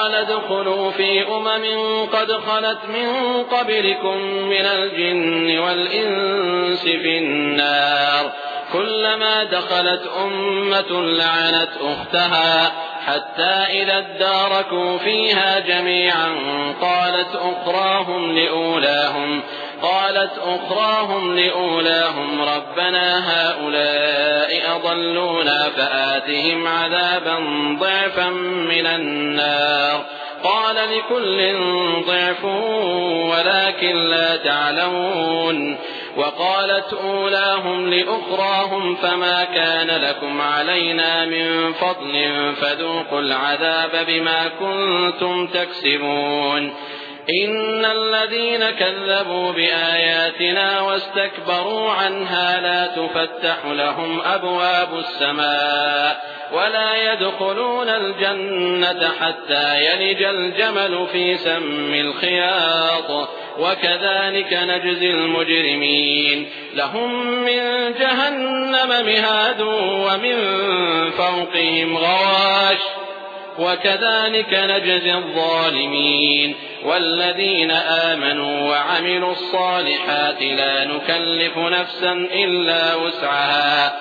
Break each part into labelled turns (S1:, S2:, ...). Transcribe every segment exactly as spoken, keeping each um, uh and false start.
S1: قال ادخلوا في أمم قد خلت من قبلكم من الجن والإنس في النار كلما دخلت أمة لعنت أختها حتى إذا اداركوا فيها جميعا قالت أخراهم لأولاهم قالت أخراهم لأولاهم ربنا هؤلاء أضلونا فآتهم عذابا ضعفا من النار قال لكل ضعف ولكن لا تعلمون وقالت أولاهم لأخراهم فما كان لكم علينا من فضل فذوقوا العذاب بما كنتم تكسبون إن الذين كذبوا بآياتنا واستكبروا عنها لا تفتح لهم أبواب السماء ولا يدخلون الجنة حتى يلج الجمل في سم الخياط وكذلك نجزي المجرمين لهم من جهنم مهاد ومن فوقهم غواش وكذلك نجزي الظالمين والذين آمنوا وعملوا الصالحات لا نكلف نفسا إلا وسعها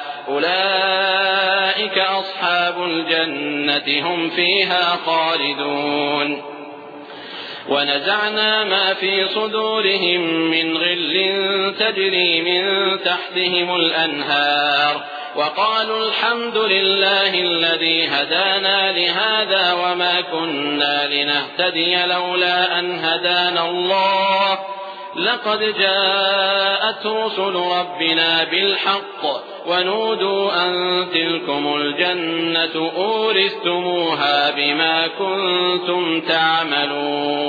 S1: أولئك أصحاب الجنة هم فيها خالدون ونزعنا ما في صدورهم من غل تجري من تحتهم الأنهار وقالوا الحمد لله الذي هدانا لهذا وما كنا لنهتدي لولا أن هدانا الله لقد جاءت رسل ربنا بالحق ونودوا أن تلكم الجنة أورثتموها بما كنتم تعملون